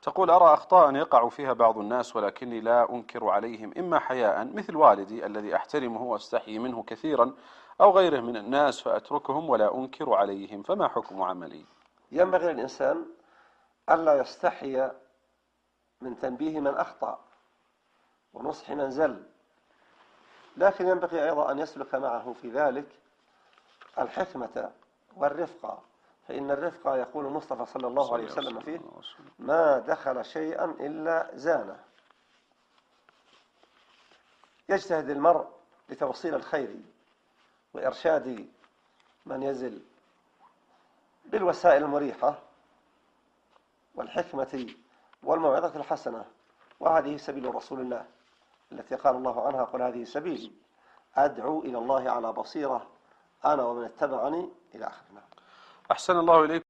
تقول: أرى أخطاء يقع فيها بعض الناس ولكني لا أنكر عليهم، إما حياء مثل والدي الذي أحترمه وأستحي منه كثيرا، أو غيره من الناس فأتركهم ولا أنكر عليهم، فما حكم عملي؟ ينبغي للإنسان ألا يستحي من تنبيه من أخطأ ونصح من زل، لكن ينبغي أيضا أن يسلك معه في ذلك الحكمة والرفقة، فإن الرفقة يقول المصطفى صلى الله عليه وسلم فيه: ما دخل شيئا إلا زانه. يجتهد المرء لتوصيل الخير وإرشاد من يزل بالوسائل المريحة والحكمة والموعظة الحسنة، وهذه سبيل رسول الله التي قال الله عنها: قل هذه سبيلي أدعو إلى الله على بصيرة أنا ومن اتبعني، إلى آخرنا. أحسن الله إليكم.